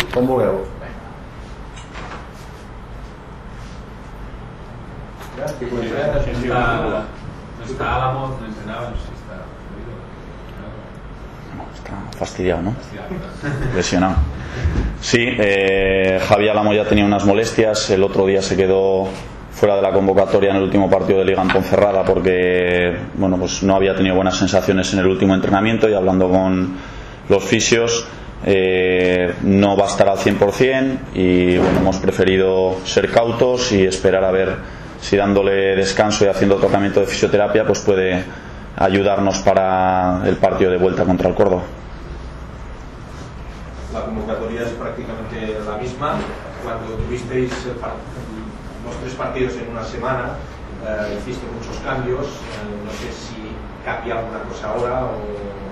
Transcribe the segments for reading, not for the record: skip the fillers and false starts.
com vulgueu. No está Álamo, no entrenaba, no sé si está fastidiado, ¿no? Lesionado. Sí, Javi Álamo ya tenía unas molestias. El otro día se quedó fuera de la convocatoria en el último partido de Liga en Ponferrada porque pues no había tenido buenas sensaciones en el último entrenamiento, y hablando con los fisios no va a estar al 100%, y hemos preferido ser cautos y esperar a ver si dándole descanso y haciendo tratamiento de fisioterapia pues puede ayudarnos para el partido de vuelta contra el Córdoba. La convocatoria es prácticamente la misma. Cuando tuvisteis los 3 partidos en una semana, hiciste muchos cambios. No sé si cambia alguna cosa ahora o...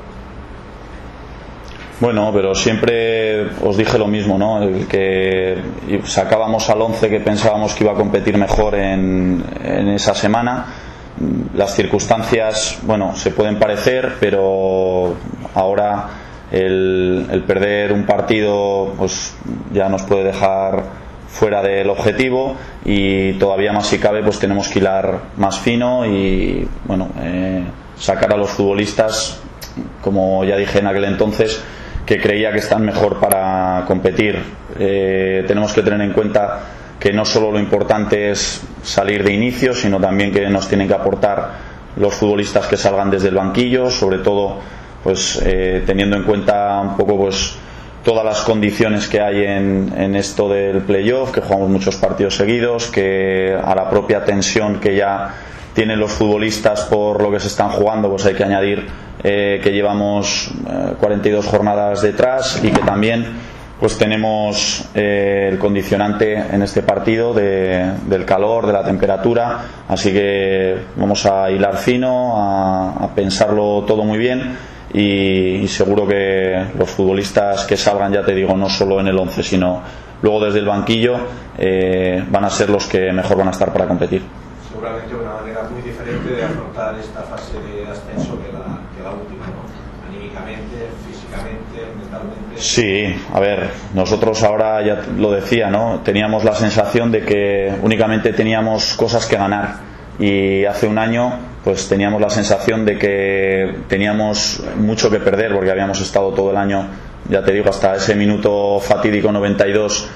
Bueno, pero siempre os dije lo mismo, ¿no? El que sacábamos al 11 que pensábamos que iba a competir mejor en esa semana. Las circunstancias, se pueden parecer, pero ahora el perder un partido pues ya nos puede dejar fuera del objetivo, y todavía más si cabe pues tenemos que hilar más fino y sacar a los futbolistas, como ya dije en aquel entonces, que creía que están mejor para competir. Tenemos que tener en cuenta que no solo lo importante es salir de inicio, sino también que nos tienen que aportar los futbolistas que salgan desde el banquillo, sobre todo teniendo en cuenta un poco todas las condiciones que hay en esto del playoff, que jugamos muchos partidos seguidos, que a la propia tensión que ya tienen los futbolistas por lo que se están jugando, pues hay que añadir que llevamos 42 jornadas detrás, y que también tenemos el condicionante en este partido del calor, de la temperatura, así que vamos a hilar fino, a pensarlo todo muy bien, y seguro que los futbolistas que salgan, ya te digo, no solo en el 11 sino luego desde el banquillo, van a ser los que mejor van a estar para competir. Seguramente una manera muy diferente de afrontar esta fase de ascenso que la última, ¿no? Anímicamente, físicamente, mentalmente. Sí, a ver, nosotros ahora, ya lo decía, ¿no? Teníamos la sensación de que únicamente teníamos cosas que ganar, y hace un año pues teníamos la sensación de que teníamos mucho que perder, porque habíamos estado todo el año, ya te digo, hasta ese minuto fatídico 92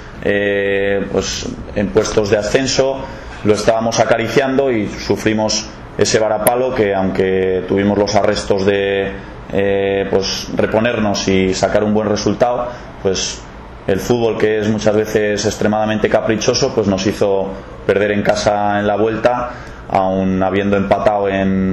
en puestos de ascenso. Lo estábamos acariciando y sufrimos ese varapalo que, aunque tuvimos los arrestos de reponernos y sacar un buen resultado, pues el fútbol, que es muchas veces extremadamente caprichoso, pues nos hizo perder en casa en la vuelta, aun habiendo empatado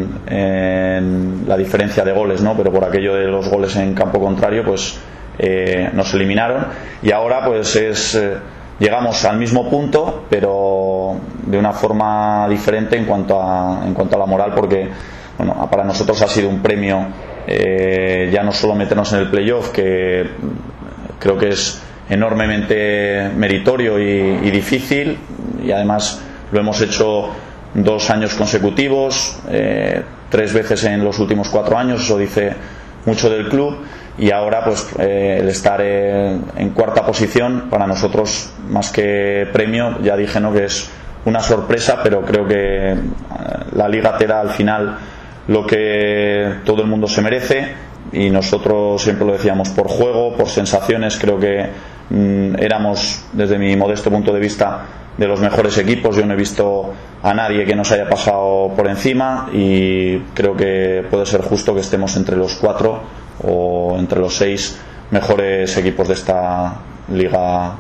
en la diferencia de goles, ¿no? Pero por aquello de los goles en campo contrario pues nos eliminaron, y ahora pues llegamos al mismo punto, pero de una forma diferente en cuanto a la moral, porque para nosotros ha sido un premio ya no solo meternos en el playoff, que creo que es enormemente meritorio y difícil, y además lo hemos hecho 2 años consecutivos, 3 veces en los últimos 4 años, eso dice mucho del club, y ahora pues el estar en cuarta posición para nosotros, más que premio, ya dije, ¿no?, que es una sorpresa, pero creo que la liga te da al final lo que todo el mundo se merece, y nosotros siempre lo decíamos, por juego, por sensaciones, creo que éramos, desde mi modesto punto de vista, de los mejores equipos. Yo no he visto a nadie que nos haya pasado por encima, y creo que puede ser justo que estemos entre los 4 o entre los 6 mejores equipos de esta Liga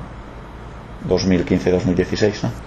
2015-2016, ¿no?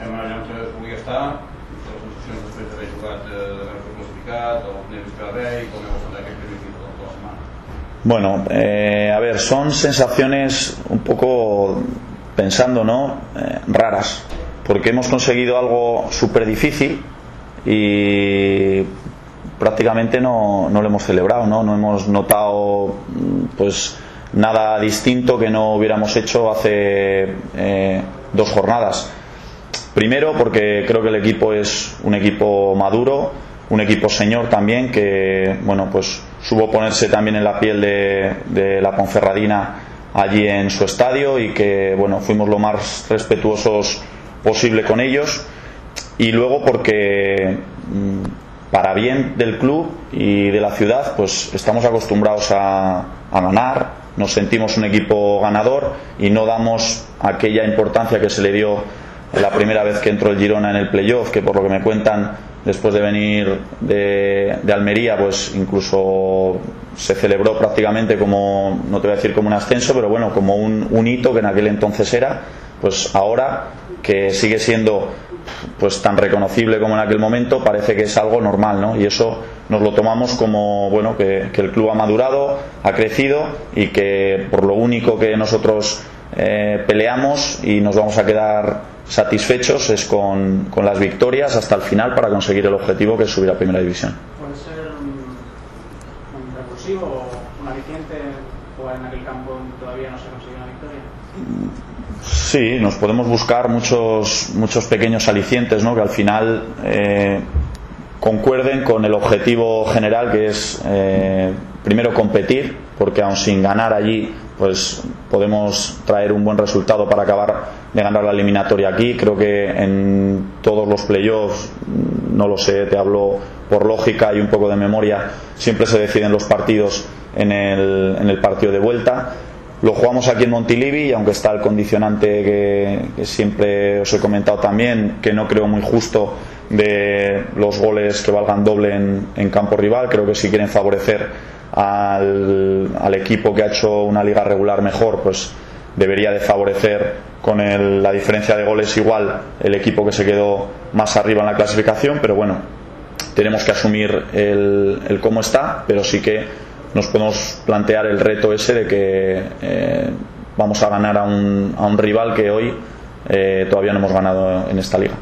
Bueno, a ver, son sensaciones un poco, pensando, ¿no?, raras, porque hemos conseguido algo súper difícil y prácticamente no lo hemos celebrado, ¿no? No hemos notado pues nada distinto que no hubiéramos hecho hace 2 jornadas. Primero, porque creo que el equipo es un equipo maduro, un equipo señor también, que pues supo ponerse también en la piel de la Ponferradina allí en su estadio y que bueno, fuimos lo más respetuosos posible con ellos, y luego porque para bien del club y de la ciudad pues estamos acostumbrados a ganar, nos sentimos un equipo ganador y no damos aquella importancia que se le dio la primera vez que entró el Girona en el playoff, que por lo que me cuentan después de venir de Almería pues incluso se celebró prácticamente como, no te voy a decir como un ascenso, pero bueno, como un hito que en aquel entonces era, pues ahora que sigue siendo pues tan reconocible como en aquel momento, parece que es algo normal, ¿no? Y eso nos lo tomamos como bueno, que el club ha madurado, ha crecido y que por lo único que nosotros peleamos y nos vamos a quedar satisfechos es con las victorias hasta el final para conseguir el objetivo, que es subir a Primera División. ¿Puede ser un revulsivo o un aliciente jugar en aquel campo donde todavía no se consigue una victoria? Sí, nos podemos buscar muchos pequeños alicientes, ¿no? Que al final concuerden con el objetivo general, que es primero competir, porque aun sin ganar allí pues podemos traer un buen resultado para acabar de ganar la eliminatoria aquí. Creo que en todos los playoffs, no lo sé, te hablo por lógica y un poco de memoria, siempre se deciden los partidos en el partido de vuelta. Lo jugamos aquí en Montilivi y aunque está el condicionante que siempre os he comentado también, que no creo muy justo, de los goles que valgan doble en campo rival, creo que si quieren favorecer al equipo que ha hecho una liga regular mejor, pues debería de favorecer con la diferencia de goles igual el equipo que se quedó más arriba en la clasificación. Pero bueno, tenemos que asumir el cómo está, pero sí que nos podemos plantear el reto ese de que vamos a ganar a un rival que hoy todavía no hemos ganado en esta liga.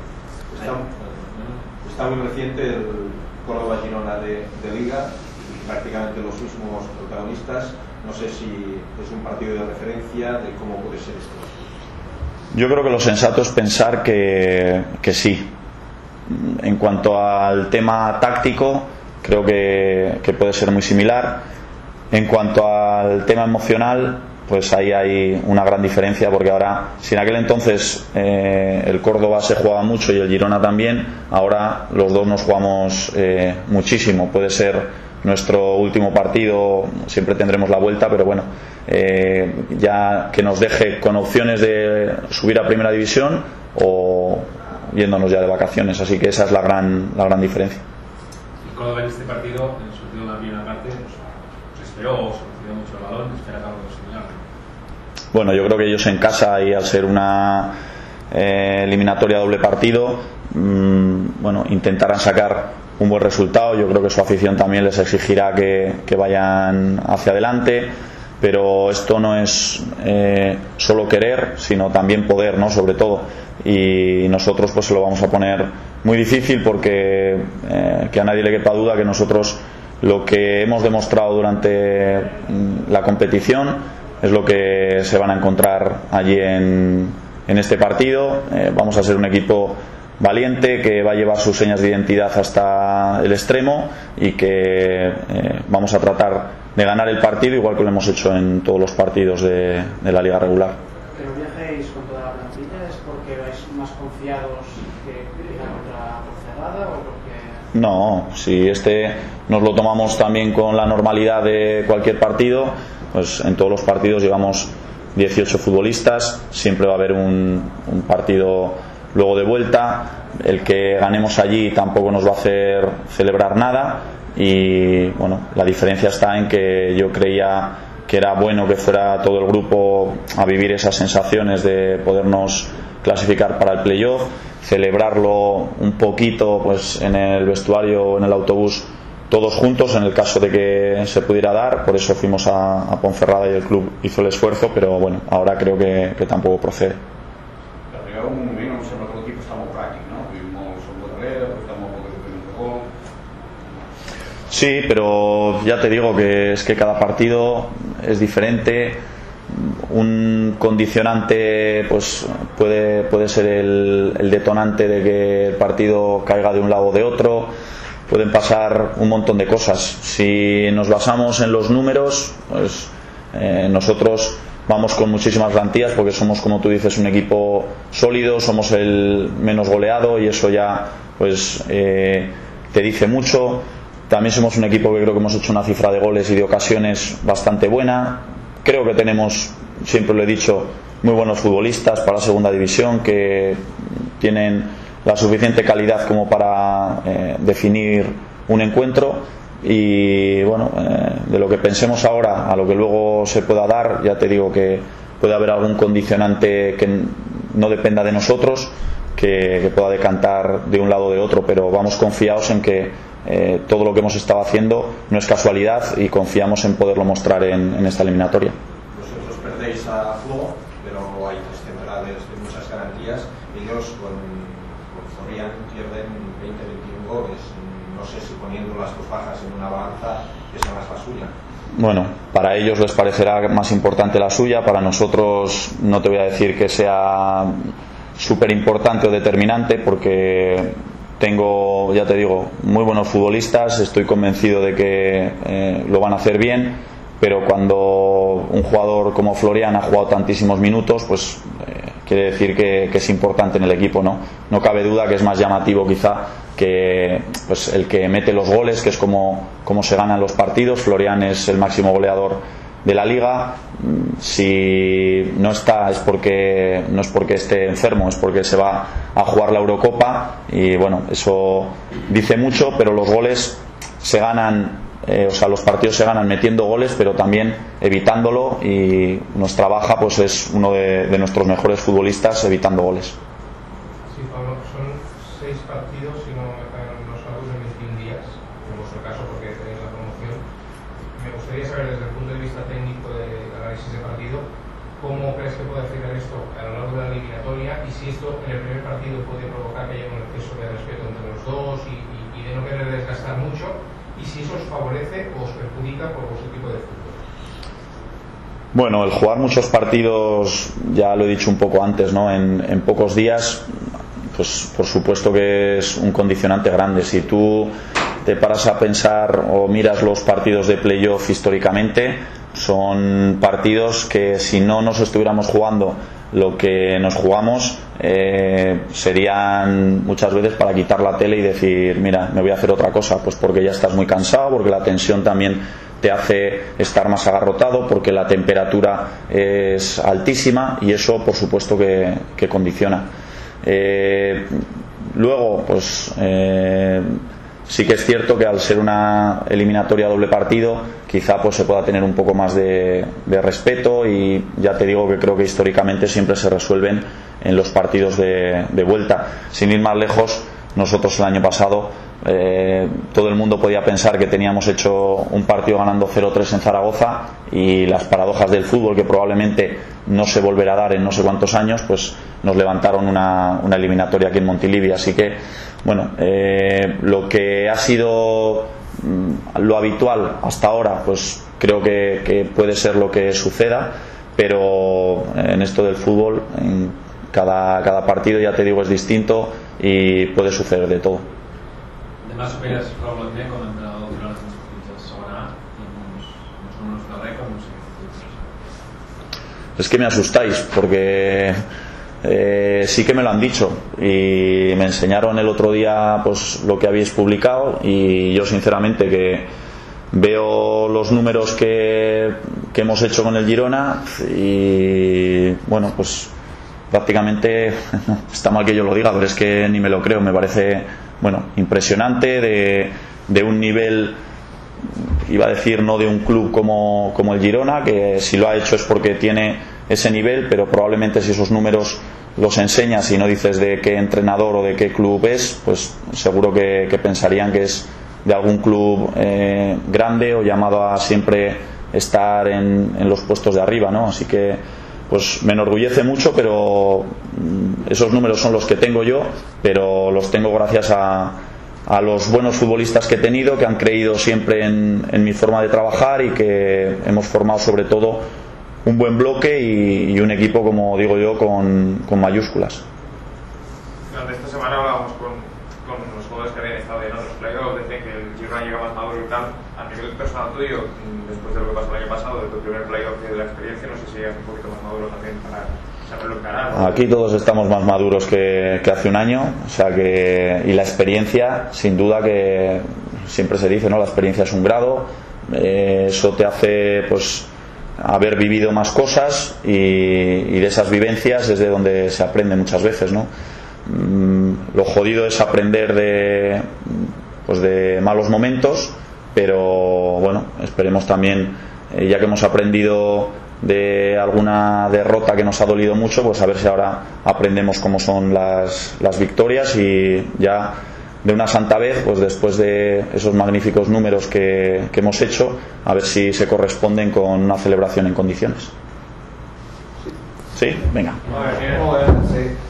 Está muy reciente el Córdoba-Girona de Liga, prácticamente los mismos protagonistas. No sé si es un partido de referencia de cómo puede ser esto. Yo creo que lo sensato es pensar que sí. En cuanto al tema táctico, creo que puede ser muy similar. En cuanto al tema emocional, pues ahí hay una gran diferencia, porque ahora, si en aquel entonces el Córdoba se jugaba mucho y el Girona también, ahora los dos nos jugamos muchísimo. Puede ser nuestro último partido, siempre tendremos la vuelta, pero bueno, ya que nos deje con opciones de subir a Primera División o yéndonos ya de vacaciones. Así que esa es la gran diferencia. El Córdoba en este partido, en su sentido de la primera parte, pues esperó, se recibió mucho el balón, espera algo similar. Bueno, yo creo que ellos en casa, y al ser una eliminatoria doble partido, bueno, intentarán sacar un buen resultado. Yo creo que su afición también les exigirá que vayan hacia adelante, pero esto no es solo querer, sino también poder, ¿no? Sobre todo, y nosotros pues se lo vamos a poner muy difícil, porque que a nadie le quepa duda que nosotros lo que hemos demostrado durante la competición es lo que se van a encontrar allí en este partido. Vamos a ser un equipo valiente, que va a llevar sus señas de identidad hasta el extremo y que vamos a tratar de ganar el partido igual que lo hemos hecho en todos los partidos de la liga regular. ¿Pero viajéis con toda la plantilla? ¿Es porque vais más confiados que ir contra Ponferrada o porque...? No, si nos lo tomamos también con la normalidad de cualquier partido, pues en todos los partidos llevamos 18 futbolistas, siempre va a haber un partido luego de vuelta. El que ganemos allí tampoco nos va a hacer celebrar nada, y bueno, la diferencia está en que yo creía que era bueno que fuera todo el grupo a vivir esas sensaciones de podernos clasificar para el playoff, celebrarlo un poquito pues en el vestuario o en el autobús todos juntos en el caso de que se pudiera dar. Por eso fuimos a Ponferrada y el club hizo el esfuerzo, pero bueno, ahora creo que tampoco procede. Arriba un moment em sembla que l'equip està molt pràctic, no? Vivim molt darrere, portem molt poc de gol. Sí, pero ya te digo que es que cada partido es diferente. Un condicionante pues puede ser el detonante de que el partido caiga de un lado o de otro. Pueden pasar un montón de cosas. Si nos basamos en los números, pues nosotros vamos con muchísimas garantías porque somos, como tú dices, un equipo sólido, somos el menos goleado y eso ya pues te dice mucho. También somos un equipo que creo que hemos hecho una cifra de goles y de ocasiones bastante buena. Creo que tenemos, siempre lo he dicho, muy buenos futbolistas para la segunda división que tienen la suficiente calidad como para definir un encuentro. Y bueno, de lo que pensemos ahora a lo que luego se pueda dar, ya te digo que puede haber algún condicionante que no dependa de nosotros, que pueda decantar de un lado o de otro, pero vamos confiados en que todo lo que hemos estado haciendo no es casualidad y confiamos en poderlo mostrar en esta eliminatoria. Vosotros perdéis a Flo, pero hay 3 centrales de muchas garantías. Ellos con Florian pierden 20-21 goles. No sé si poniendo las 2 bajas en una balanza esa no es la suya. Bueno, para ellos les parecerá más importante la suya, para nosotros no te voy a decir que sea súper importante o determinante porque tengo, ya te digo, muy buenos futbolistas, estoy convencido de que lo van a hacer bien, pero cuando un jugador como Florian ha jugado tantísimos minutos, pues quiere decir que es importante en el equipo, ¿no? No cabe duda que es más llamativo quizá que pues el que mete los goles, que es como se ganan los partidos. Florian es el máximo goleador de la liga. Si no está no es porque esté enfermo, es porque se va a jugar la Eurocopa y bueno, eso dice mucho, pero los goles se ganan, los partidos se ganan metiendo goles, pero también evitándolo, y nuestra baja pues es uno de nuestros mejores futbolistas evitando goles. Sí, Pablo, son 6 partidos, si no me fallan los saldos, en 21 días, en vuestro caso porque tenéis la promoción. Me gustaría saber desde el punto de vista técnico de análisis de partido, ¿cómo crees que puede afectar esto a lo largo de la eliminatoria? Y si esto en el primer partido puede provocar que haya un exceso de respeto entre los dos y de no querer desgastar mucho, y si eso os favorece o os perjudica por vuestro tipo de fútbol. Bueno, el jugar muchos partidos, ya lo he dicho un poco antes, ¿no? En pocos días, pues por supuesto que es un condicionante grande. Si tú te paras a pensar o miras los partidos de playoff históricamente, son partidos que si no nos estuviéramos jugando lo que nos jugamos, serían muchas veces para quitar la tele y decir, mira, me voy a hacer otra cosa, pues porque ya estás muy cansado, porque la tensión también te hace estar más agarrotado, porque la temperatura es altísima y eso por supuesto que condiciona. Luego, pues sí que es cierto que al ser una eliminatoria doble partido, quizá pues se pueda tener un poco más de respeto, y ya te digo que creo que históricamente siempre se resuelven en los partidos de vuelta. Sin ir más lejos, nosotros el año pasado todo el mundo podía pensar que teníamos hecho un partido ganando 0-3 en Zaragoza, y las paradojas del fútbol, que probablemente no se volverá a dar en no sé cuántos años, pues nos levantaron una eliminatoria aquí en Montilivi. Así que bueno, lo que ha sido lo habitual hasta ahora, pues creo que puede ser lo que suceda, pero en esto del fútbol, en cada partido, ya te digo, es distinto y puede suceder de todo. Demà superes probablement com a entrenador durant els partits de segona A, no són unos de rècord, no sé. Es que me asustáis porque sí que me lo han dicho y me enseñaron el otro día pues lo que habéis publicado, y yo sinceramente que veo los números que hemos hecho con el Girona y bueno, pues prácticamente está mal que yo lo diga, pero es que ni me lo creo. Me parece impresionante, de un nivel, iba a decir, no de un club como el Girona, que si lo ha hecho es porque tiene ese nivel, pero probablemente si esos números los enseñas y no dices de qué entrenador o de qué club es, pues seguro que pensarían que es de algún club grande o llamado a siempre estar en los puestos de arriba, ¿no? Así que pues me enorgullece mucho, pero esos números son los que tengo yo, pero los tengo gracias a los buenos futbolistas que he tenido, que han creído siempre en mi forma de trabajar, y que hemos formado sobre todo un buen bloque y un equipo, como digo yo, con mayúsculas. Durante esta semana hablábamos con los jugadores que habían estado en otros playoffs, decían que el Girona llega más maduro y tal. A nivel personal tuyo, después de lo que pasó el año pasado, de tu primer playoff y de la experiencia, no sé si eres un poquito más maduro también para saberlo encarar, ¿no? Aquí todos estamos más maduros que hace un año, o sea que, y la experiencia, sin duda que siempre se dice, ¿no? La experiencia es un grado, eso te hace pues haber vivido más cosas y de esas vivencias es de donde se aprende muchas veces, ¿no? Lo jodido es aprender de malos momentos, pero bueno, esperemos también, ya que hemos aprendido de alguna derrota que nos ha dolido mucho, pues a ver si ahora aprendemos cómo son las victorias y ya de una santa vez, pues después de esos magníficos números que hemos hecho, a ver si se corresponden con una celebración en condiciones. ¿Sí? Venga. A ver, Sí.